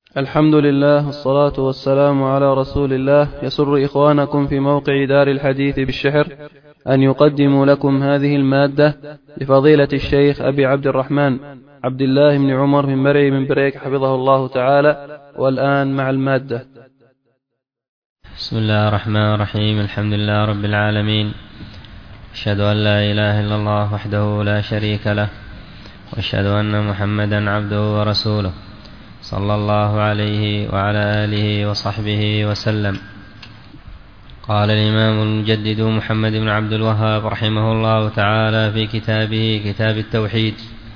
الحمد لله والصلاة والسلام على رسول الله. يسر إخوانكم في موقع دار الحديث بالشحر أن يقدموا لكم هذه المادة لفضيلة الشيخ أبي عبد الرحمن عبد الله بن عمر من مرعي من بريك حفظه الله تعالى. والآن مع المادة. بسم الله الرحمن الرحيم. الحمد لله رب العالمين، أشهد أن لا إله إلا الله وحده لا شريك له، وأشهد أن محمدا عبده ورسوله صلى الله عليه وعلى آله وصحبه وسلم. قال الإمام المجدد محمد بن عبد الوهاب رحمه الله تعالى في كتابه كتاب التوحيد،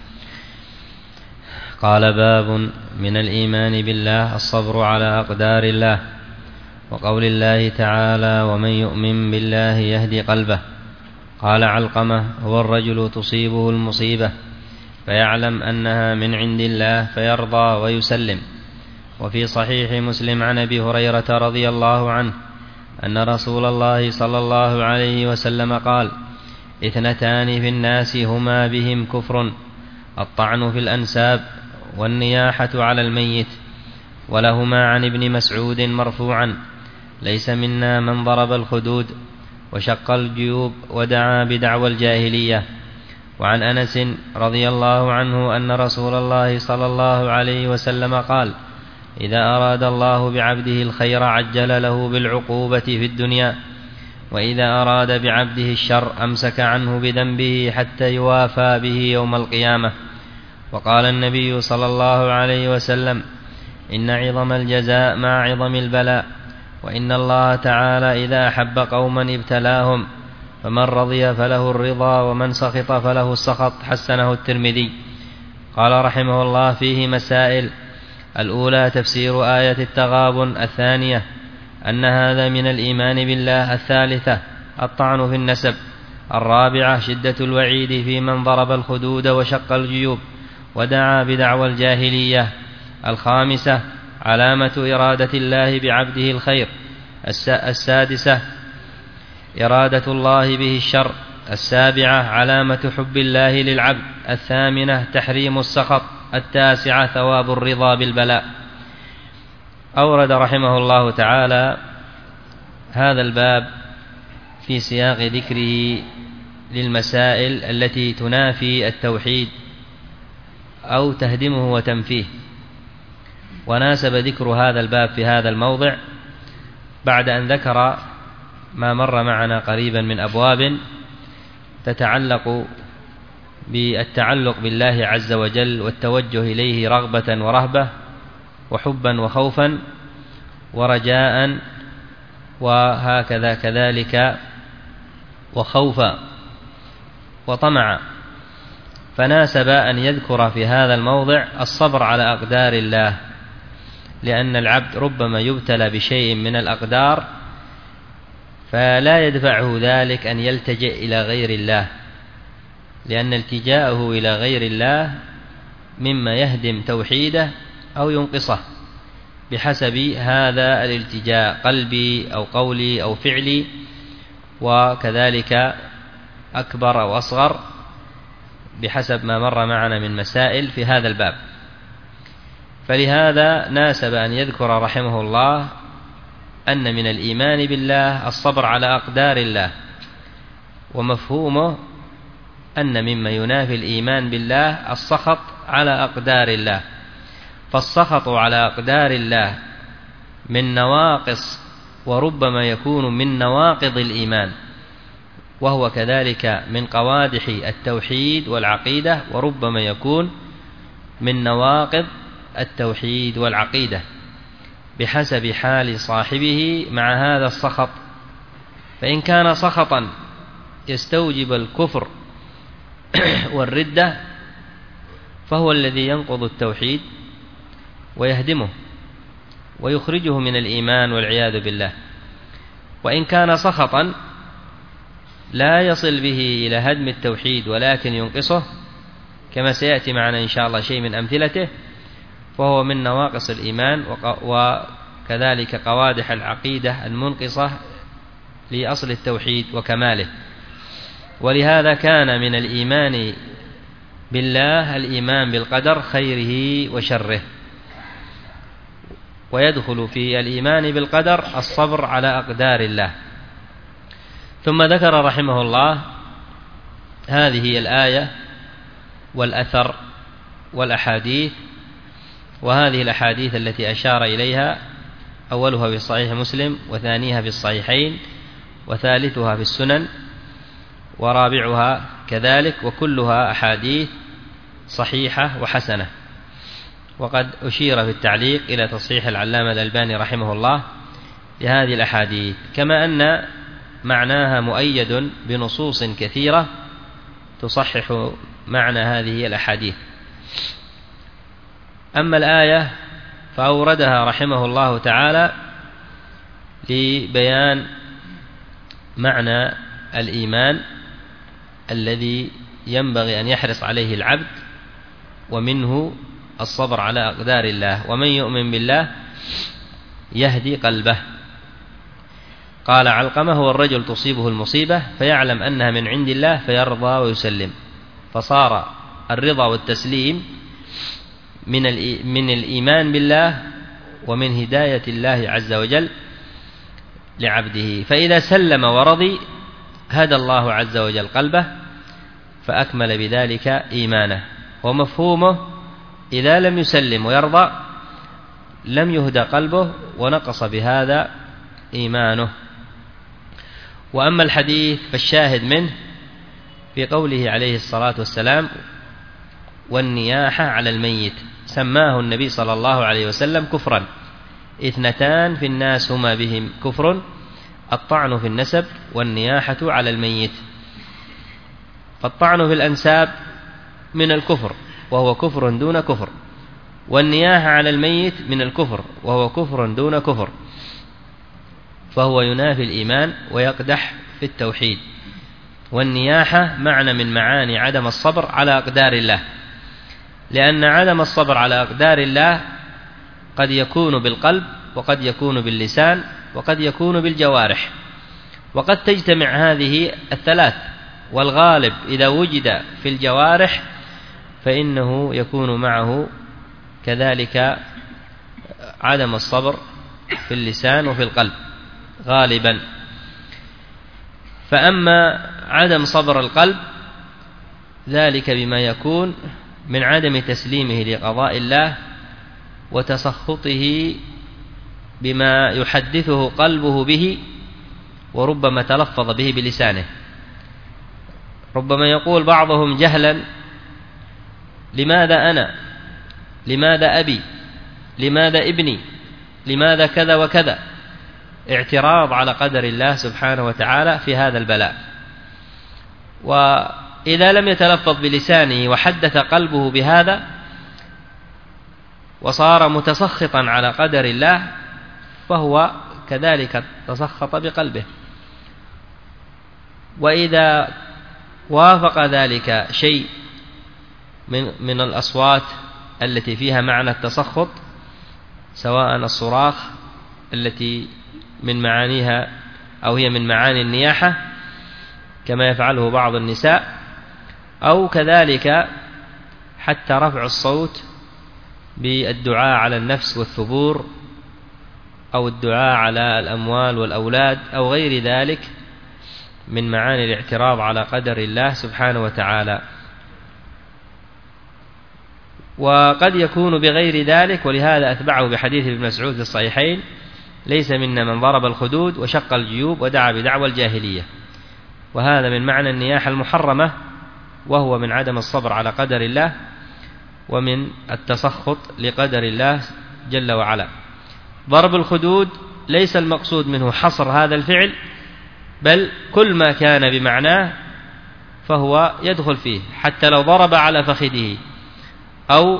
قال: باب من الإيمان بالله الصبر على أقدار الله، وقول الله تعالى: ومن يؤمن بالله يهدي قلبه. قال علقمة: هو الرجل تصيبه المصيبة فيعلم أنها من عند الله فيرضى ويسلم. وفي صحيح مسلم عن أبي هريرة رضي الله عنه أن رسول الله صلى الله عليه وسلم قال: اثنتان في الناس هما بهم كفر، الطعن في الأنساب والنياحة على الميت. ولهما عن ابن مسعود مرفوعا: ليس منا من ضرب الخدود وشق الجيوب ودعا بدعوى الجاهلية. وعن أنس رضي الله عنه أن رسول الله صلى الله عليه وسلم قال: إذا أراد الله بعبده الخير عجل له بالعقوبة في الدنيا، وإذا أراد بعبده الشر أمسك عنه بذنبه حتى يوافى به يوم القيامة. وقال النبي صلى الله عليه وسلم: إن عظم الجزاء مع عظم البلاء، وإن الله تعالى إذا أحب قوما ابتلاهم، فمن رضي فله الرضا ومن سخط فله السخط. حسنه الترمذي. قال رحمه الله: فيه مسائل: الأولى تفسير آية التغابن، الثانية أن هذا من الإيمان بالله، الثالثة الطعن في النسب، الرابعة شدة الوعيد في من ضرب الخدود وشق الجيوب ودعا بدعوى الجاهلية، الخامسة علامة إرادة الله بعبده الخير، السادسة إرادة الله به الشر، السابعة علامة حب الله للعبد، الثامنة تحريم السخط، التاسعة ثواب الرضا بالبلاء. أورد رحمه الله تعالى هذا الباب في سياق ذكره للمسائل التي تنافي التوحيد أو تهدمه وتنفيه. وناسب ذكر هذا الباب في هذا الموضع بعد أن ذكر ما مر معنا قريبا من أبواب تتعلق بالتعلق بالله عز وجل والتوجه إليه رغبة ورهبة وحبا وخوفا ورجاء، وهكذا كذلك وخوفا وطمعا. فناسب أن يذكر في هذا الموضع الصبر على أقدار الله، لأن العبد ربما يبتلى بشيء من الأقدار فلا يدفعه ذلك أن يلتجئ إلى غير الله، لأن التجاءه إلى غير الله مما يهدم توحيده أو ينقصه بحسب هذا الالتجاء، قلبي أو قولي أو فعلي، وكذلك أكبر أو أصغر بحسب ما مر معنا من مسائل في هذا الباب. فلهذا ناسب أن يذكر رحمه الله أن من الإيمان بالله الصبر على أقدار الله، ومفهومه أن مما ينافي الإيمان بالله السخط على أقدار الله. فالسخط على أقدار الله من نواقص، وربما يكون من نواقض الإيمان، وهو كذلك من قوادح التوحيد والعقيدة، وربما يكون من نواقض التوحيد والعقيدة بحسب حال صاحبه مع هذا السخط. فإن كان سخطا يستوجب الكفر والردة فهو الذي ينقض التوحيد ويهدمه ويخرجه من الإيمان والعياذ بالله. وإن كان سخطا لا يصل به إلى هدم التوحيد ولكن ينقصه، كما سيأتي معنا إن شاء الله شيء من أمثلته، فهو من نواقص الإيمان وكذلك قوادح العقيدة المنقصة لأصل التوحيد وكماله. ولهذا كان من الإيمان بالله الإيمان بالقدر خيره وشره. ويدخل في الإيمان بالقدر الصبر على أقدار الله. ثم ذكر رحمه الله هذه الآية والأثر والأحاديث، وهذه الأحاديث التي أشار إليها أولها في صحيح مسلم، وثانيها في الصحيحين، وثالثها في السنن، ورابعها كذلك، وكلها أحاديث صحيحة وحسنة. وقد أشير في التعليق إلى تصحيح العلامة الألباني رحمه الله لهذه الأحاديث، كما أن معناها مؤيد بنصوص كثيرة تصحح معنى هذه الأحاديث. أما الآية فأوردها رحمه الله تعالى لبيان معنى الإيمان الذي ينبغي أن يحرص عليه العبد، ومنه الصبر على أقدار الله. ومن يؤمن بالله يهدي قلبه. قال علقمة: هو الرجل تصيبه المصيبة فيعلم أنها من عند الله فيرضى ويسلم، فصار الرضا والتسليم من الإيمان بالله ومن هداية الله عز وجل لعبده. فإذا سلم ورضي هدى الله عز وجل قلبه فأكمل بذلك إيمانه. ومفهومه إذا لم يسلم ويرضى لم يهدى قلبه ونقص بهذا إيمانه. وأما الحديث فالشاهد منه في قوله عليه الصلاة والسلام: والنياحة على الميت، سماه النبي صلى الله عليه وسلم كفرا. 2 في الناس هما بهم كفر: الطعن في النسب والنياحة على الميت. فالطعن في الأنساب من الكفر وهو كفر دون كفر، والنياحة على الميت من الكفر وهو كفر دون كفر، فهو ينافي الإيمان ويقدح في التوحيد. والنياحة معنى من معاني عدم الصبر على أقدار الله، لأن عدم الصبر على أقدار الله قد يكون بالقلب، وقد يكون باللسان، وقد يكون بالجوارح، وقد تجتمع هذه الثلاث. والغالب إذا وجد في الجوارح فإنه يكون معه كذلك عدم الصبر في اللسان وفي القلب غالبا. فأما عدم صبر القلب ذلك بما يكون من عدم تسليمه لقضاء الله وتسخطه بما يحدثه قلبه به، وربما تلفظ به بلسانه. ربما يقول بعضهم جهلا: لماذا أنا؟ لماذا أبي؟ لماذا ابني؟ لماذا كذا وكذا؟ اعتراض على قدر الله سبحانه وتعالى في هذا البلاء. وإذا لم يتلفظ بلسانه وحدث قلبه بهذا وصار متسخطا على قدر الله فهو كذلك تسخط بقلبه. وإذا وافق ذلك شيء من الأصوات التي فيها معنى التسخط، سواء الصراخ التي من معانيها أو هي من معاني النياحة كما يفعله بعض النساء، أو كذلك حتى رفع الصوت بالدعاء على النفس والثبور، أو الدعاء على الأموال والأولاد، أو غير ذلك من معاني الاعتراض على قدر الله سبحانه وتعالى. وقد يكون بغير ذلك، ولهذا أتبعه بحديث ابن مسعود في الصحيحين: ليس منا من ضرب الخدود وشق الجيوب ودعا بدعوى الجاهلية. وهذا من معنى النياحة المحرمة، وهو من عدم الصبر على قدر الله ومن التسخط لقدر الله جل وعلا. ضرب الخدود ليس المقصود منه حصر هذا الفعل، بل كل ما كان بمعناه فهو يدخل فيه، حتى لو ضرب على فخذه، أو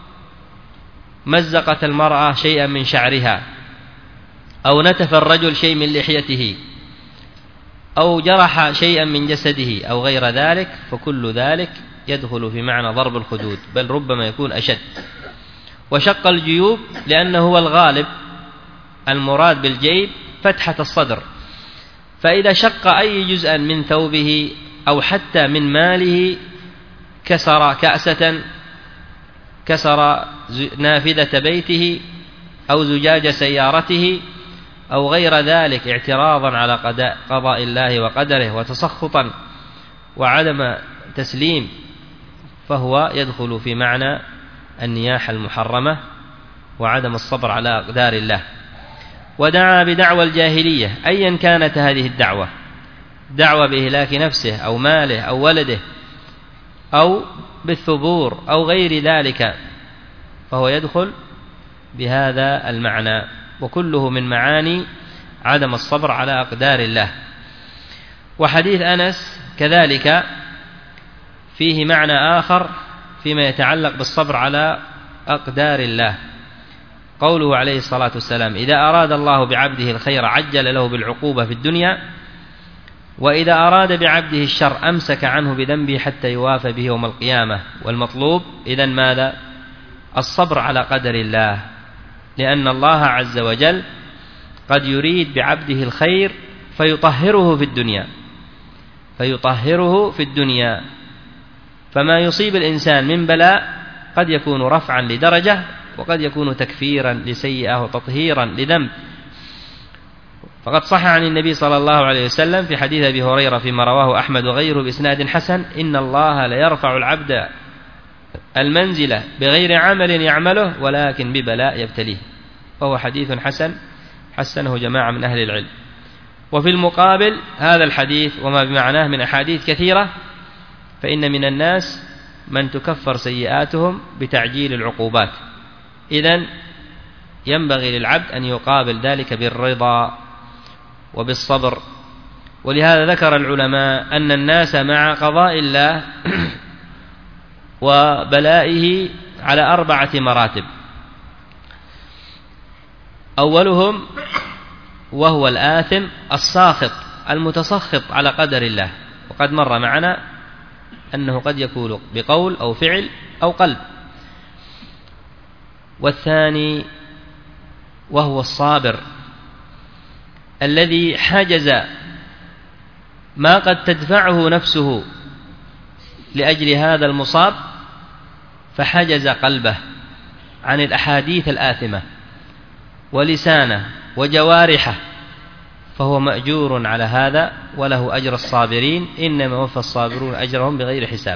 مزقت المرأة شيئا من شعرها، أو نتف الرجل شيء من لحيته، أو جرح شيئا من جسده، أو غير ذلك، فكل ذلك يدخل في معنى ضرب الخدود، بل ربما يكون أشد. وشق الجيوب لأنه هو الغالب، المراد بالجيب فتحة الصدر، فإذا شق أي جزءا من ثوبه أو حتى من ماله، كسر كأسة، كسر نافذة بيته، أو زجاج سيارته أو غير ذلك اعتراضا على قضاء الله وقدره وتسخطا وعدم تسليم، فهو يدخل في معنى النياحة المحرمة وعدم الصبر على أقدار الله. ودعا بدعوى الجاهلية أيا كانت هذه الدعوة، دعوة بإهلاك نفسه أو ماله أو ولده أو بالثبور أو غير ذلك، فهو يدخل بهذا المعنى، وكله من معاني عدم الصبر على أقدار الله. وحديث أنس كذلك فيه معنى آخر فيما يتعلق بالصبر على أقدار الله، قوله عليه الصلاة والسلام: إذا أراد الله بعبده الخير عجل له بالعقوبة في الدنيا، وإذا أراد بعبده الشر أمسك عنه بذنبه حتى يوافى به يوم القيامة. والمطلوب إذن ماذا؟ الصبر على قدر الله، لأن الله عز وجل قد يريد بعبده الخير فيطهره في الدنيا، فما يصيب الإنسان من بلاء قد يكون رفعا لدرجة، وقد يكون تكفيرا لسيئة وتطهيرا لذنب. فقد صح عن النبي صلى الله عليه وسلم في حديث أبي هريرة فيما رواه أحمد وغيره بإسناد حسن: إن الله ليرفع العبد المنزلة بغير عمل يعمله ولكن ببلاء يبتليه. وهو حديث حسن حسنه جماعة من أهل العلم. وفي المقابل هذا الحديث وما بمعناه من أحاديث كثيرة، فإن من الناس من تكفر سيئاتهم بتعجيل العقوبات، إذن ينبغي للعبد أن يقابل ذلك بالرضا وبالصبر. ولهذا ذكر العلماء أن الناس مع قضاء الله وبلائه على 4 مراتب. أولهم وهو الآثم الساخط المتسخط على قدر الله، وقد مر معنا أنه قد يكون بقول أو فعل أو قلب. والثاني وهو الصابر الذي حجز ما قد تدفعه نفسه لأجل هذا المصاب، فحجز قلبه عن الأحاديث الآثمة ولسانه وجوارحه، فهو مأجور على هذا وله أجر الصابرين، إنما وفى الصابرون أجرهم بغير حساب.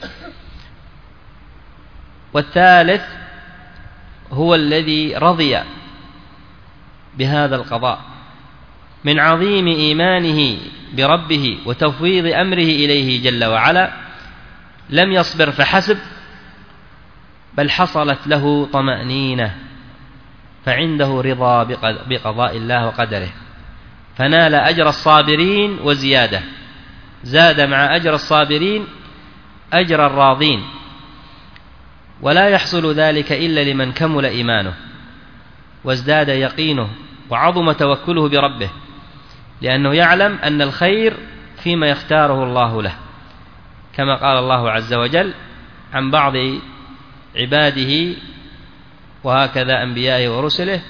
والثالث هو الذي رضي بهذا القضاء من عظيم إيمانه بربه وتفويض أمره إليه جل وعلا، لم يصبر فحسب، بل حصلت له طمأنينة، فعنده رضا بقضاء الله وقدره، فنال أجر الصابرين وزيادة، زاد مع أجر الصابرين أجر الراضين. ولا يحصل ذلك إلا لمن كمل إيمانه وازداد يقينه وعظم توكله بربه، لأنه يعلم أن الخير فيما يختاره الله له، كما قال الله عز وجل عن بعض عباده وهكذا أنبيائه ورسله: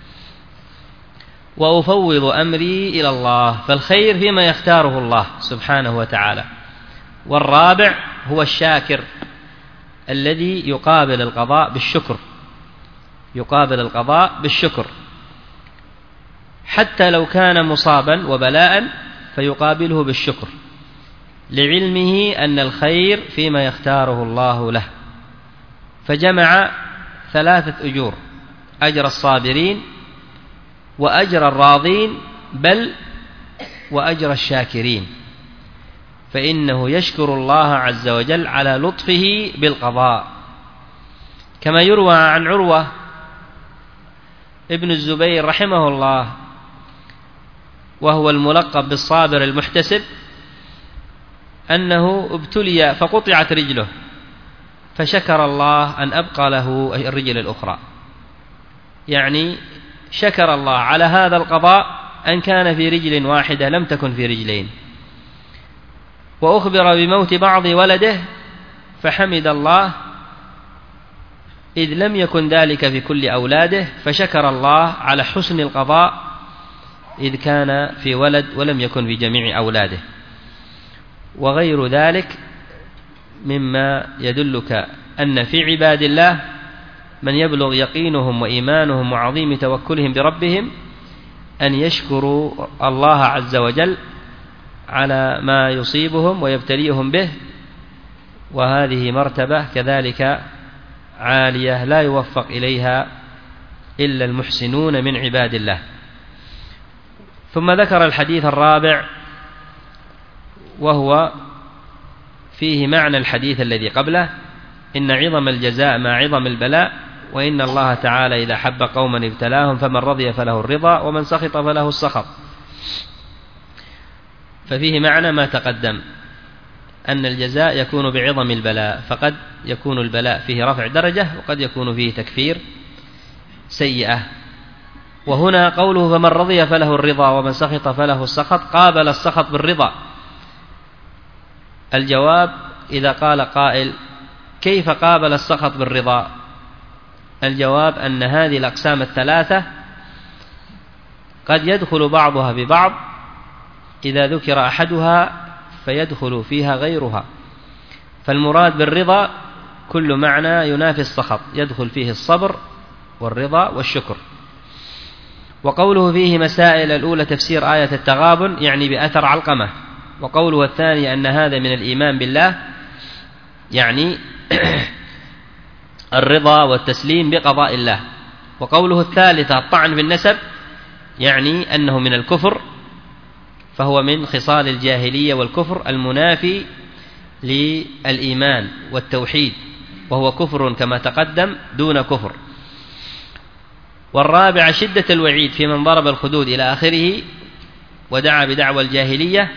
وأفوض أمري إلى الله. فالخير فيما يختاره الله سبحانه وتعالى. والرابع هو الشاكر الذي يقابل القضاء بالشكر، حتى لو كان مصابا وبلاء فيقابله بالشكر، لعلمه أن الخير فيما يختاره الله له. فجمع 3 أجور: أجر الصابرين وأجر الراضين، بل وأجر الشاكرين، فإنه يشكر الله عز وجل على لطفه بالقضاء، كما يروى عن عروة ابن الزبير رحمه الله، وهو الملقب بالصابر المحتسب، أنه ابتلي فقطعت رجله، فشكر الله أن أبقى له الرجل الأخرى، يعني شكر الله على هذا القضاء أن كان في رجل واحدة لم تكن في رجلين. وأخبر بموت بعض ولده فحمد الله إذ لم يكن ذلك في كل أولاده، فشكر الله على حسن القضاء إذ كان في ولد ولم يكن في جميع أولاده. وغير ذلك مما يدلك أن في عباد الله من يبلغ يقينهم وإيمانهم وعظيم توكلهم بربهم أن يشكروا الله عز وجل على ما يصيبهم ويبتليهم به، وهذه مرتبة كذلك عالية لا يوفق إليها إلا المحسنون من عباد الله. ثم ذكر الحديث الرابع وهو فيه معنى الحديث الذي قبله: إن عظم الجزاء مع عظم البلاء، وإن الله تعالى إذا حب قوما ابتلاهم فمن رضي فله الرضا ومن سخط فله السخط. ففيه معنى ما تقدم، أن الجزاء يكون بعظم البلاء، فقد يكون البلاء فيه رفع درجة وقد يكون فيه تكفير سيئة. وهنا قوله فمن رضي فله الرضا ومن سخط فله السخط، قابل السخط بالرضا. الجواب إذا قال قائل كيف قابل السخط بالرضا؟ الجواب أن هذه الأقسام الثلاثة قد يدخل بعضها ببعض، إذا ذكر أحدها فيدخل فيها غيرها. فالمراد بالرضا كل معنى ينافي السخط، يدخل فيه الصبر والرضا والشكر. وقوله فيه مسائل: الأولى تفسير آية التغابن يعني بأثر علقمة، وقوله الثاني أن هذا من الإيمان بالله يعني الرضا والتسليم بقضاء الله. وقوله الثالثة الطعن بالنسب يعني أنه من الكفر، فهو من خصال الجاهلية والكفر المنافي للإيمان والتوحيد، وهو كفر كما تقدم دون كفر. والرابع شدة الوعيد في من ضرب الخدود إلى آخره ودعا بدعوى الجاهلية،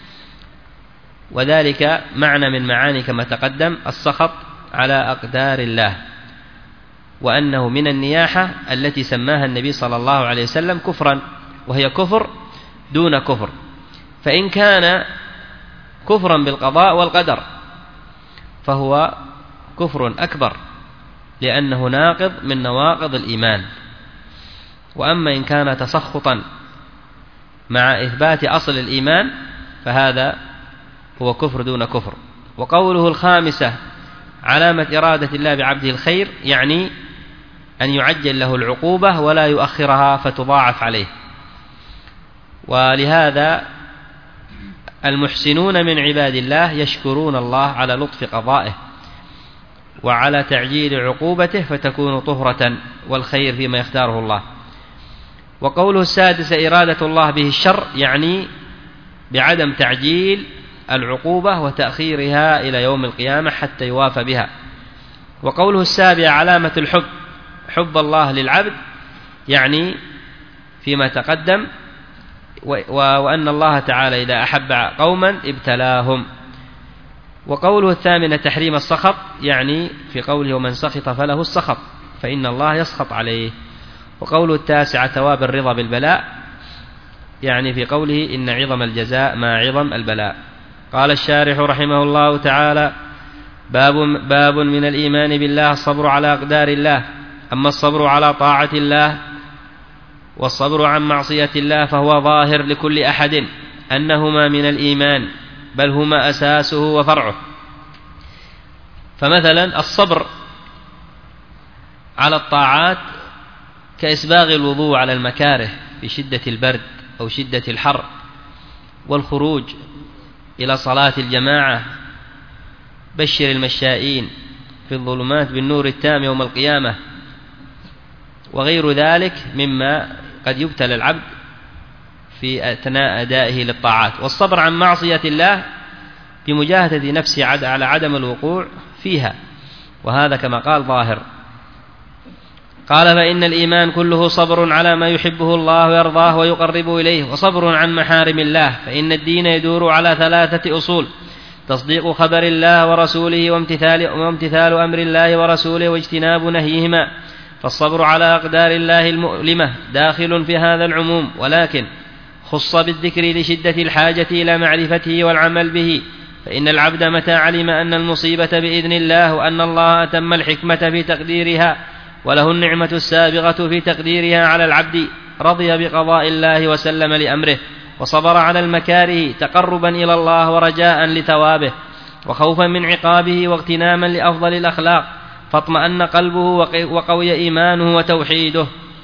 وذلك معنى من معاني كما تقدم السخط على أقدار الله، وأنه من النياحة التي سماها النبي صلى الله عليه وسلم كفرا، وهي كفر دون كفر. فإن كان كفرا بالقضاء والقدر فهو كفر أكبر، لأنه ناقض من نواقض الإيمان. وأما إن كان تسخطا مع إثبات أصل الإيمان فهذا هو كفر دون كفر. وقوله الخامسة علامة إرادة الله بعبده الخير يعني أن يعجل له العقوبة ولا يؤخرها فتضاعف عليه. ولهذا المحسنون من عباد الله يشكرون الله على لطف قضائه وعلى تعجيل عقوبته فتكون طهرة والخير فيما يختاره الله. وقوله السادس إرادة الله به الشر يعني بعدم تعجيل العقوبة وتأخيرها إلى يوم القيامة حتى يوافى بها. وقوله السابع علامة الحب حب الله للعبد يعني فيما تقدم، وأن الله تعالى إذا أحب قوما ابتلاهم. وقوله الثامنة تحريم السخط يعني في قوله ومن سخط فله السخط فإن الله يسخط عليه. وقوله التاسعة ثواب الرضا بالبلاء يعني في قوله إن عظم الجزاء مع عظم البلاء. قال الشارح رحمه الله تعالى باب من الإيمان بالله الصبر على أقدار الله. أما الصبر على طاعة الله والصبر عن معصية الله فهو ظاهر لكل أحد أنهما من الإيمان، بل هما أساسه وفرعه. فمثلا الصبر على الطاعات كإسباغ الوضوء على المكاره في شدة البرد أو شدة الحر، والخروج إلى صلاة الجماعة، بشر المشائين في الظلمات بالنور التام يوم القيامة، وغير ذلك مما قد يبتلى العبد في أثناء أدائه للطاعات. والصبر عن معصية الله بمجاهدة نفسه على عدم الوقوع فيها، وهذا كما قال ظاهر. قال فإن الإيمان كله صبر على ما يحبه الله ويرضاه ويقربه إليه، وصبر عن محارم الله. فإن الدين يدور على 3 أصول: تصديق خبر الله ورسوله وامتثال أمر الله ورسوله واجتناب نهيهما. فالصبر على أقدار الله المؤلمة داخل في هذا العموم، ولكن خص بالذكر لشدة الحاجة إلى معرفته والعمل به. فإن العبد متى علم أن المصيبة بإذن الله وأن الله أتم الحكمة في تقديرها وله النعمة السابغة في تقديرها على العبد رضي بقضاء الله وسلم لأمره، وصبر على المكاره تقربا إلى الله ورجاء لثوابه وخوفا من عقابه واغتناما لأفضل الأخلاق فاطمأن قلبه وقوي إيمانه وتوحيده.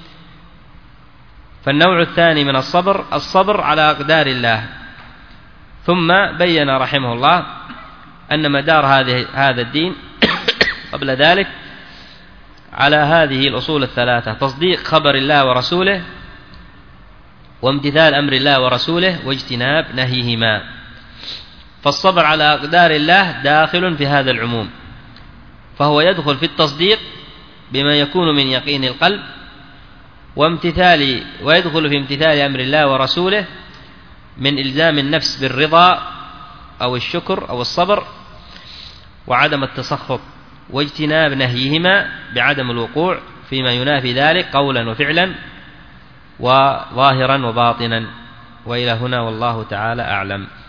فالنوع الثاني من الصبر على أقدار الله. ثم بين رحمه الله أن مدار هذا الدين قبل ذلك على هذه الأصول الثلاثة: تصديق خبر الله ورسوله، وامتثال أمر الله ورسوله، واجتناب نهيهما. فالصبر على أقدار الله داخل في هذا العموم، فهو يدخل في التصديق بما يكون من يقين القلب، ويدخل في امتثال أمر الله ورسوله من إلزام النفس بالرضا أو الشكر أو الصبر وعدم التسخط، واجتناب نهيهما بعدم الوقوع فيما ينافي ذلك قولا وفعلا وظاهرا وباطنا. وإلى هنا والله تعالى أعلم.